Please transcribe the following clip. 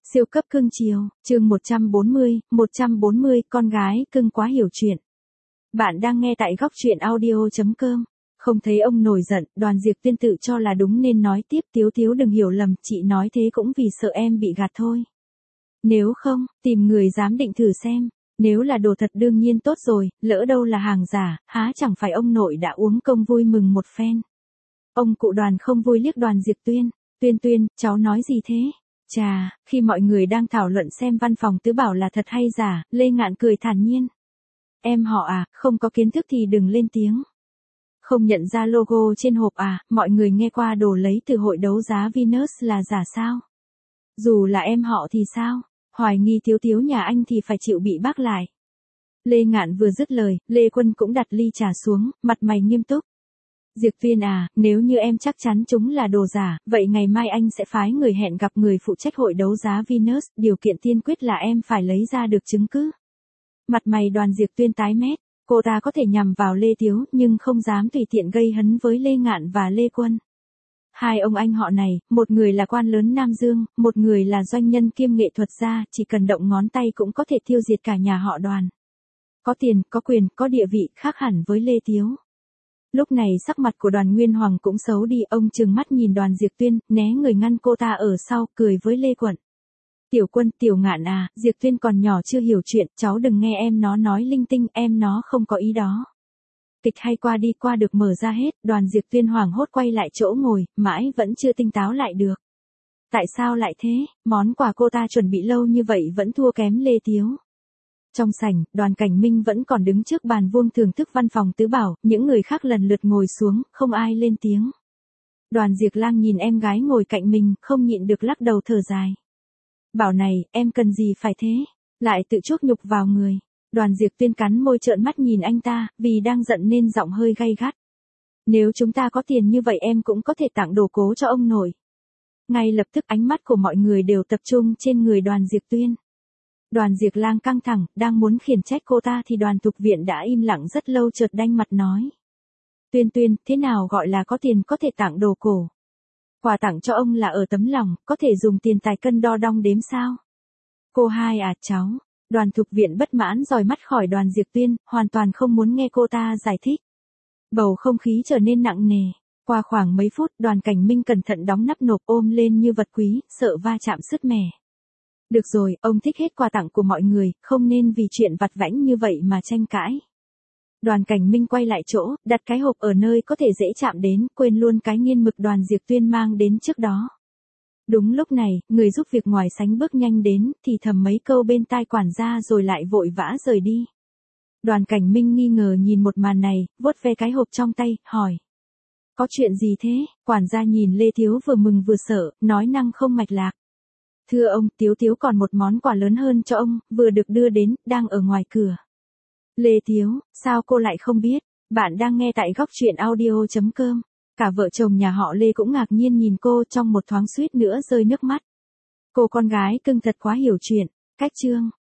Siêu cấp cưng chiều, chương 140, con gái cưng quá hiểu chuyện. Bạn đang nghe tại góc truyện audio.com. Không thấy ông nổi giận, Đoàn Diệp Tuyên tự cho là đúng nên nói tiếp, Tiếu Tiếu đừng hiểu lầm, chị nói thế cũng vì sợ em bị gạt thôi. Nếu không, tìm người giám định thử xem. Nếu là đồ thật đương nhiên tốt rồi, lỡ đâu là hàng giả, há chẳng phải ông nội đã uống công vui mừng một phen. Ông cụ Đoàn không vui liếc Đoàn Diệp Tuyên. Tuyên, cháu nói gì thế? Chà, khi mọi người đang thảo luận xem văn phòng tứ bảo là thật hay giả, Lê Ngạn cười thản nhiên. Em họ à, không có kiến thức thì đừng lên tiếng. Không nhận ra logo trên hộp à, mọi người nghe qua đồ lấy từ hội đấu giá Venus là giả sao? Dù là em họ thì sao? Hoài nghi Tiếu Tiếu nhà anh thì phải chịu bị bác lại. Lê Ngạn vừa dứt lời, Lê Quân cũng đặt ly trà xuống, mặt mày nghiêm túc. Diệp Tuyên à, nếu như em chắc chắn chúng là đồ giả, vậy ngày mai anh sẽ phái người hẹn gặp người phụ trách hội đấu giá Venus, điều kiện tiên quyết là em phải lấy ra được chứng cứ. Mặt mày Đoàn Diệp Tuyên tái mét, cô ta có thể nhằm vào Lê Tiếu nhưng không dám tùy tiện gây hấn với Lê Ngạn và Lê Quân. Hai ông anh họ này, một người là quan lớn Nam Dương, một người là doanh nhân kiêm nghệ thuật gia, chỉ cần động ngón tay cũng có thể tiêu diệt cả nhà họ Đoàn. Có tiền, có quyền, có địa vị, khác hẳn với Lê Tiếu. Lúc này sắc mặt của Đoàn Nguyên Hoàng cũng xấu đi, ông trừng mắt nhìn Đoàn Diệp Tuyên, né người ngăn cô ta ở sau, cười với Lê Quận. Tiểu Quân, Tiểu Ngạn à, Diệp Tuyên còn nhỏ chưa hiểu chuyện, cháu đừng nghe em nó nói linh tinh, em nó không có ý đó. Kịch hay qua đi qua được mở ra hết, Đoàn Diệp Tuyên hoảng hốt quay lại chỗ ngồi, mãi vẫn chưa tỉnh táo lại được. Tại sao lại thế, món quà cô ta chuẩn bị lâu như vậy vẫn thua kém Lê Tiếu. Trong sảnh, Đoàn Cảnh Minh vẫn còn đứng trước bàn vuông thưởng thức văn phòng tứ bảo, những người khác lần lượt ngồi xuống, không ai lên tiếng. Đoàn Diệp Lang nhìn em gái ngồi cạnh mình, không nhịn được lắc đầu thở dài. Bảo này, em cần gì phải thế, lại tự chuốc nhục vào người. Đoàn Diệp Tuyên cắn môi trợn mắt nhìn anh ta, vì đang giận nên giọng hơi gay gắt. Nếu chúng ta có tiền như vậy em cũng có thể tặng đồ cố cho ông nội. Ngay lập tức ánh mắt của mọi người đều tập trung trên người Đoàn Diệp Tuyên. Đoàn Diệp Lang căng thẳng, đang muốn khiển trách cô ta thì Đoàn Thục Viện đã im lặng rất lâu chợt đanh mặt nói. Tuyên, thế nào gọi là có tiền có thể tặng đồ cổ? Quà tặng cho ông là ở tấm lòng, có thể dùng tiền tài cân đo đong đếm sao? Cô hai à cháu? Đoàn Thục Viện bất mãn dòi mắt khỏi Đoàn Diệp Tuyên, hoàn toàn không muốn nghe cô ta giải thích. Bầu không khí trở nên nặng nề. Qua khoảng mấy phút, Đoàn Cảnh Minh cẩn thận đóng nắp nộp ôm lên như vật quý, sợ va chạm sứt mẻ. Được rồi, ông thích hết quà tặng của mọi người, không nên vì chuyện vặt vãnh như vậy mà tranh cãi. Đoàn Cảnh Minh quay lại chỗ, đặt cái hộp ở nơi có thể dễ chạm đến, quên luôn cái nghiên mực Đoàn Diệp Tuyên mang đến trước đó. Đúng lúc này, người giúp việc ngoài sánh bước nhanh đến, thì thầm mấy câu bên tai quản gia rồi lại vội vã rời đi. Đoàn Cảnh Minh nghi ngờ nhìn một màn này, vuốt ve cái hộp trong tay, hỏi. Có chuyện gì thế? Quản gia nhìn Lê Thiếu vừa mừng vừa sợ, nói năng không mạch lạc. Thưa ông, Tiếu còn một món quà lớn hơn cho ông, vừa được đưa đến, đang ở ngoài cửa. Lê Tiếu, sao cô lại không biết? Bạn đang nghe tại góc truyện audio.com. Cả vợ chồng nhà họ Lê cũng ngạc nhiên nhìn cô, trong một thoáng suýt nữa rơi nước mắt. Cô con gái cưng thật quá hiểu chuyện. Cách chương.